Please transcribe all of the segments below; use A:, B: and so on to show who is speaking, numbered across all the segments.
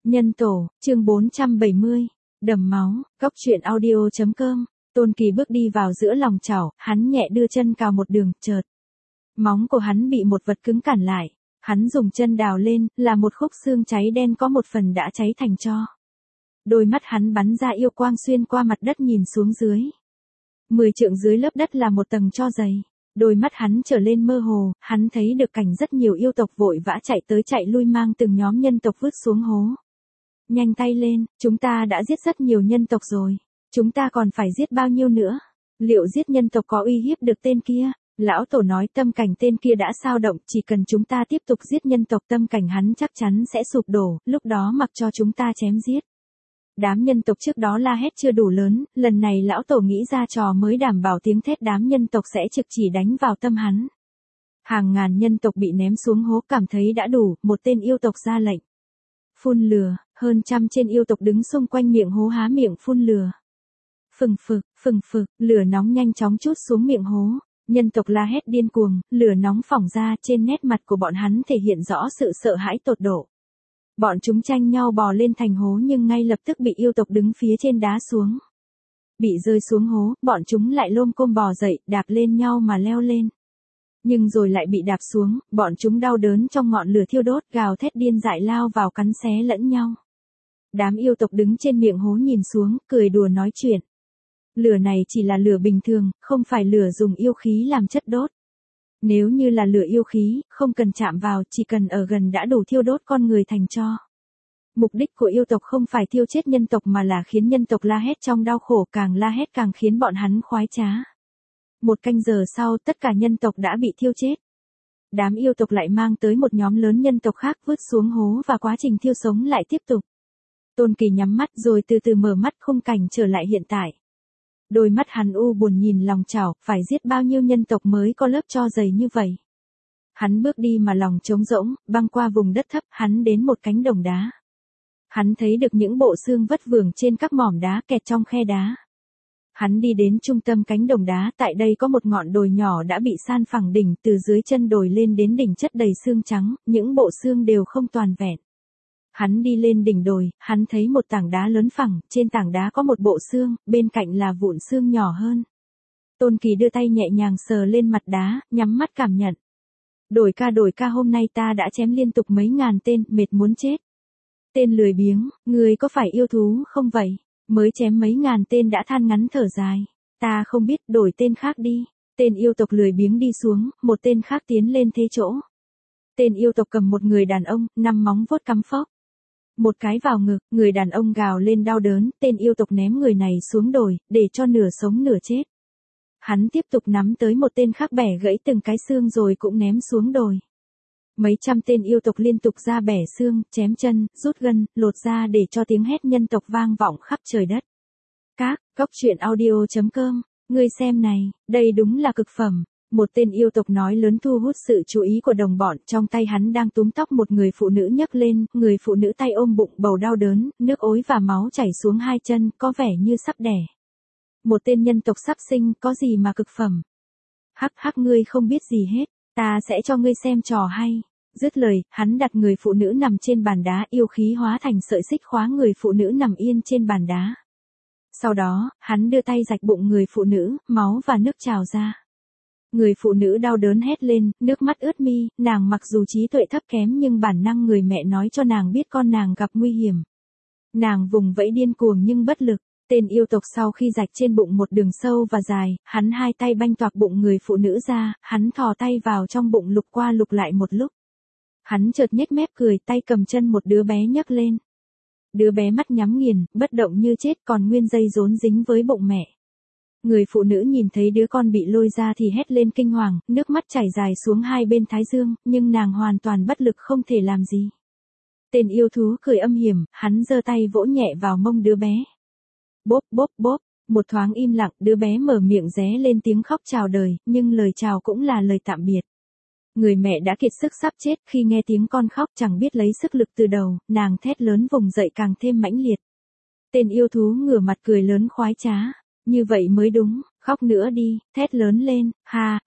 A: Nhân tổ, chương 470, đầm máu, góc truyện audio.com, Tôn Kỳ bước đi vào giữa lòng chảo, hắn nhẹ đưa chân cào một đường, chợt. Móng của hắn bị một vật cứng cản lại, hắn dùng chân đào lên, là một khúc xương cháy đen có một phần đã cháy thành tro. Đôi mắt hắn bắn ra yêu quang xuyên qua mặt đất nhìn xuống dưới. 10 trượng dưới lớp đất là một tầng tro dày. Đôi mắt hắn trở lên mơ hồ, hắn thấy được cảnh rất nhiều yêu tộc vội vã chạy tới chạy lui mang từng nhóm nhân tộc vứt xuống hố. Nhanh tay lên, chúng ta đã giết rất nhiều nhân tộc rồi. Chúng ta còn phải giết bao nhiêu nữa? Liệu giết nhân tộc có uy hiếp được tên kia? Lão tổ nói tâm cảnh tên kia đã xao động, chỉ cần chúng ta tiếp tục giết nhân tộc tâm cảnh hắn chắc chắn sẽ sụp đổ, lúc đó mặc cho chúng ta chém giết. Đám nhân tộc trước đó la hét chưa đủ lớn, lần này lão tổ nghĩ ra trò mới đảm bảo tiếng thét đám nhân tộc sẽ trực chỉ đánh vào tâm hắn. Hàng ngàn nhân tộc bị ném xuống hố cảm thấy đã đủ, một tên yêu tộc ra lệnh. Phun lửa, hơn trăm trên yêu tộc đứng xung quanh miệng hố há miệng phun lửa. Phừng phực, lửa nóng nhanh chóng trút xuống miệng hố. Nhân tộc la hét điên cuồng, lửa nóng phỏng ra trên nét mặt của bọn hắn thể hiện rõ sự sợ hãi tột độ. Bọn chúng tranh nhau bò lên thành hố nhưng ngay lập tức bị yêu tộc đứng phía trên đá xuống. Bị rơi xuống hố, bọn chúng lại lôm côm bò dậy, đạp lên nhau mà leo lên. Nhưng rồi lại bị đạp xuống, bọn chúng đau đớn trong ngọn lửa thiêu đốt gào thét điên dại lao vào cắn xé lẫn nhau. Đám yêu tộc đứng trên miệng hố nhìn xuống, cười đùa nói chuyện. Lửa này chỉ là lửa bình thường, không phải lửa dùng yêu khí làm chất đốt. Nếu như là lửa yêu khí, không cần chạm vào, chỉ cần ở gần đã đủ thiêu đốt con người thành tro. Mục đích của yêu tộc không phải thiêu chết nhân tộc mà là khiến nhân tộc la hét trong đau khổ, càng la hét càng khiến bọn hắn khoái trá. 1 canh giờ sau tất cả nhân tộc đã bị thiêu chết. Đám yêu tộc lại mang tới một nhóm lớn nhân tộc khác vứt xuống hố và quá trình thiêu sống lại tiếp tục. Tôn Kỳ nhắm mắt rồi từ từ mở mắt khung cảnh trở lại hiện tại. Đôi mắt hắn u buồn nhìn lòng chảo, phải giết bao nhiêu nhân tộc mới có lớp tro dày như vậy. Hắn bước đi mà lòng trống rỗng, băng qua vùng đất thấp, hắn đến một cánh đồng đá. Hắn thấy được những bộ xương vất vưởng trên các mỏm đá kẹt trong khe đá. Hắn đi đến trung tâm cánh đồng đá, tại đây có một ngọn đồi nhỏ đã bị san phẳng đỉnh, từ dưới chân đồi lên đến đỉnh chất đầy xương trắng, những bộ xương đều không toàn vẹn. Hắn đi lên đỉnh đồi, hắn thấy một tảng đá lớn phẳng, trên tảng đá có một bộ xương, bên cạnh là vụn xương nhỏ hơn. Tôn Kỳ đưa tay nhẹ nhàng sờ lên mặt đá, nhắm mắt cảm nhận. Đổi ca hôm nay ta đã chém liên tục mấy ngàn tên, mệt muốn chết. Tên lười biếng, người có phải yêu thú không vậy? Mới chém mấy ngàn tên đã than ngắn thở dài. Ta không biết, đổi tên khác đi. Tên yêu tộc lười biếng đi xuống, một tên khác tiến lên thế chỗ. Tên yêu tộc cầm một người đàn ông, 5 móng vuốt cắm phốc. Một cái vào ngực, người đàn ông gào lên đau đớn, tên yêu tộc ném người này xuống đồi, để cho nửa sống nửa chết. Hắn tiếp tục nắm tới một tên khác bẻ gãy từng cái xương rồi cũng ném xuống đồi. Mấy trăm tên yêu tộc liên tục ra bẻ xương, chém chân, rút gân, lột da để cho tiếng hét nhân tộc vang vọng khắp trời đất. Các, góc truyện audio.com, ngươi xem này, đây đúng là cực phẩm. Một tên yêu tộc nói lớn thu hút sự chú ý của đồng bọn, trong tay hắn đang túm tóc một người phụ nữ nhấc lên, người phụ nữ tay ôm bụng bầu đau đớn, nước ối và máu chảy xuống 2 chân, có vẻ như sắp đẻ. Một tên nhân tộc sắp sinh, có gì mà cực phẩm. Hắc ngươi không biết gì hết, ta sẽ cho ngươi xem trò hay. Dứt lời, hắn đặt người phụ nữ nằm trên bàn đá, yêu khí hóa thành sợi xích khóa người phụ nữ nằm yên trên bàn đá. Sau đó, hắn đưa tay rạch bụng người phụ nữ, máu và nước trào ra. Người phụ nữ đau đớn hét lên, nước mắt ướt mi, nàng mặc dù trí tuệ thấp kém nhưng bản năng người mẹ nói cho nàng biết con nàng gặp nguy hiểm. Nàng vùng vẫy điên cuồng nhưng bất lực. Tên yêu tộc sau khi rạch trên bụng một đường sâu và dài, hắn 2 tay banh toạc bụng người phụ nữ ra, hắn thò tay vào trong bụng lục qua lục lại một lúc. Hắn chợt nhếch mép cười, tay cầm chân một đứa bé nhấc lên. Đứa bé mắt nhắm nghiền, bất động như chết, còn nguyên dây rốn dính với bụng mẹ. Người phụ nữ nhìn thấy đứa con bị lôi ra thì hét lên kinh hoàng, nước mắt chảy dài xuống 2 bên thái dương, nhưng nàng hoàn toàn bất lực không thể làm gì. Tên yêu thú cười âm hiểm, hắn giơ tay vỗ nhẹ vào mông đứa bé. Bốp, một thoáng im lặng, đứa bé mở miệng ré lên tiếng khóc chào đời, nhưng lời chào cũng là lời tạm biệt. Người mẹ đã kiệt sức sắp chết, khi nghe tiếng con khóc chẳng biết lấy sức lực từ đâu, nàng thét lớn vùng dậy càng thêm mãnh liệt. Tên yêu thú ngửa mặt cười lớn khoái trá. Như vậy mới đúng, khóc nữa đi, thét lớn lên, ha.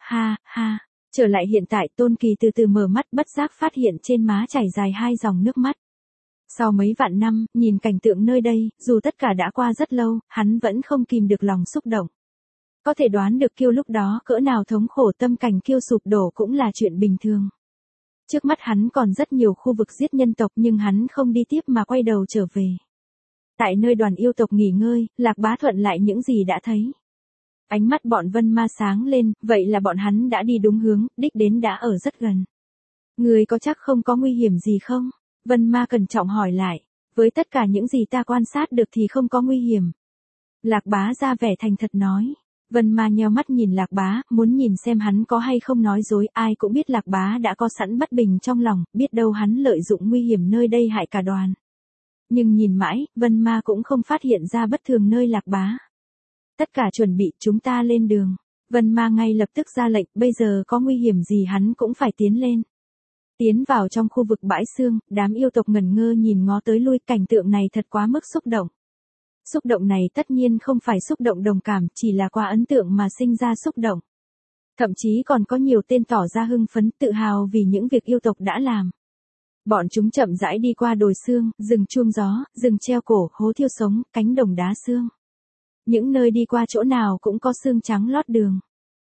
A: Trở lại hiện tại, Tôn Kỳ từ từ mở mắt bất giác phát hiện trên má chảy dài 2 dòng nước mắt. Sau mấy vạn năm, nhìn cảnh tượng nơi đây, dù tất cả đã qua rất lâu, hắn vẫn không kìm được lòng xúc động. Có thể đoán được Kiêu lúc đó cỡ nào thống khổ, tâm cảnh Kiêu sụp đổ cũng là chuyện bình thường. Trước mắt hắn còn rất nhiều khu vực giết nhân tộc nhưng hắn không đi tiếp mà quay đầu trở về. Tại nơi đoàn yêu tộc nghỉ ngơi, Lạc Bá thuận lại những gì đã thấy. Ánh mắt bọn Vân Ma sáng lên, vậy là bọn hắn đã đi đúng hướng, đích đến đã ở rất gần. Người có chắc không có nguy hiểm gì không? Vân Ma cẩn trọng hỏi lại. Với tất cả những gì ta quan sát được thì không có nguy hiểm. Lạc Bá ra vẻ thành thật nói. Vân Ma nheo mắt nhìn Lạc Bá, muốn nhìn xem hắn có hay không nói dối. Ai cũng biết Lạc Bá đã có sẵn bất bình trong lòng, biết đâu hắn lợi dụng nguy hiểm nơi đây hại cả đoàn. Nhưng nhìn mãi, Vân Ma cũng không phát hiện ra bất thường nơi Lạc Bá. Tất cả chuẩn bị, chúng ta lên đường. Vân Ma ngay lập tức ra lệnh, bây giờ có nguy hiểm gì hắn cũng phải tiến lên. Tiến vào trong khu vực bãi xương, đám yêu tộc ngẩn ngơ nhìn ngó tới lui, cảnh tượng này thật quá mức xúc động. Xúc động này tất nhiên không phải xúc động đồng cảm, chỉ là qua ấn tượng mà sinh ra xúc động. Thậm chí còn có nhiều tên tỏ ra hưng phấn, tự hào vì những việc yêu tộc đã làm. Bọn chúng chậm rãi đi qua đồi xương, rừng chuông gió, rừng treo cổ, hố thiêu sống, cánh đồng đá xương. Những nơi đi qua chỗ nào cũng có xương trắng lót đường.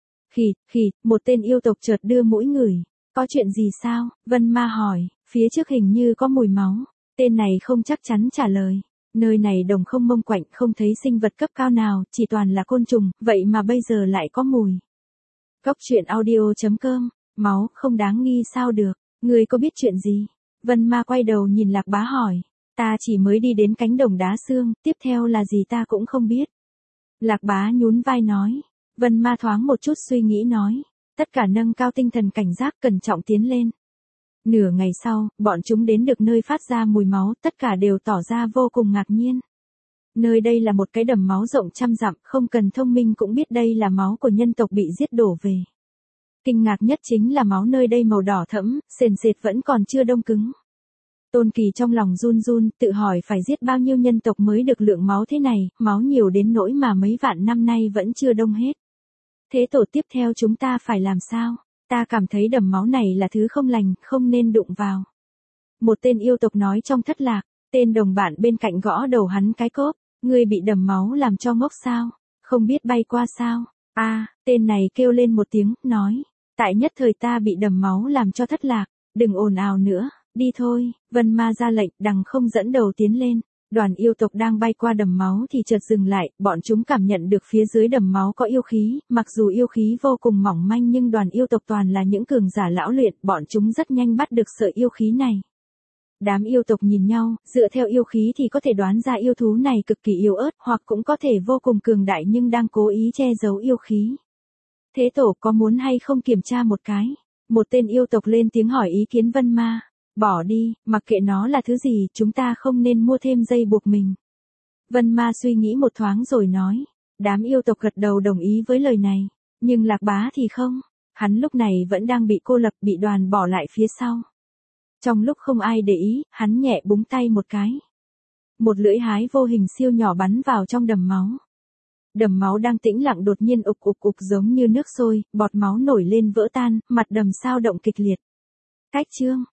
A: Khỉ, một tên yêu tộc chợt đưa mũi ngửi. Có chuyện gì sao? Vân Ma hỏi, phía trước hình như có mùi máu. Tên này không chắc chắn trả lời. Nơi này đồng không mông quạnh, không thấy sinh vật cấp cao nào, chỉ toàn là côn trùng, vậy mà bây giờ lại có mùi. Cốc truyện audio.com, máu không đáng nghi sao được, người có biết chuyện gì? Vân Ma quay đầu nhìn Lạc Bá hỏi, ta chỉ mới đi đến cánh đồng đá xương, tiếp theo là gì ta cũng không biết. Lạc Bá nhún vai nói, Vân Ma thoáng một chút suy nghĩ nói, tất cả nâng cao tinh thần cảnh giác cẩn trọng tiến lên. Nửa ngày sau, bọn chúng đến được nơi phát ra mùi máu, tất cả đều tỏ ra vô cùng ngạc nhiên. Nơi đây là một cái đầm máu rộng trăm dặm, không cần thông minh cũng biết đây là máu của nhân tộc bị giết đổ về. Kinh ngạc nhất chính là máu nơi đây màu đỏ thẫm, sền sệt vẫn còn chưa đông cứng. Tôn Kỳ trong lòng run run, tự hỏi phải giết bao nhiêu nhân tộc mới được lượng máu thế này, máu nhiều đến nỗi mà mấy vạn năm nay vẫn chưa đông hết. Thế tổ tiếp theo chúng ta phải làm sao? Ta cảm thấy đầm máu này là thứ không lành, không nên đụng vào. Một tên yêu tộc nói trong thất lạc, tên đồng bạn bên cạnh gõ đầu hắn cái cốp, ngươi bị đầm máu làm cho ngốc sao? Không biết bay qua sao? Tên này kêu lên một tiếng, nói, tại nhất thời ta bị đầm máu làm cho thất lạc, đừng ồn ào nữa, đi thôi. Vân Ma ra lệnh, đằng không dẫn đầu tiến lên. Đoàn yêu tộc đang bay qua đầm máu thì chợt dừng lại, bọn chúng cảm nhận được phía dưới đầm máu có yêu khí, mặc dù yêu khí vô cùng mỏng manh nhưng đoàn yêu tộc toàn là những cường giả lão luyện, bọn chúng rất nhanh bắt được sợi yêu khí này. Đám yêu tộc nhìn nhau, dựa theo yêu khí thì có thể đoán ra yêu thú này cực kỳ yếu ớt, hoặc cũng có thể vô cùng cường đại nhưng đang cố ý che giấu yêu khí. Thế tổ có muốn hay không kiểm tra một cái? Một tên yêu tộc lên tiếng hỏi ý kiến Vân Ma. Bỏ đi, mặc kệ nó là thứ gì, chúng ta không nên mua thêm dây buộc mình. Vân Ma suy nghĩ một thoáng rồi nói. Đám yêu tộc gật đầu đồng ý với lời này. Nhưng Lạc Bá thì không. Hắn lúc này vẫn đang bị cô lập, bị đoàn bỏ lại phía sau. Trong lúc không ai để ý, hắn nhẹ búng tay một cái. Một lưỡi hái vô hình siêu nhỏ bắn vào trong đầm máu. Đầm máu đang tĩnh lặng đột nhiên ục ục ục giống như nước sôi, bọt máu nổi lên vỡ tan, mặt đầm sao động kịch liệt. Cách chương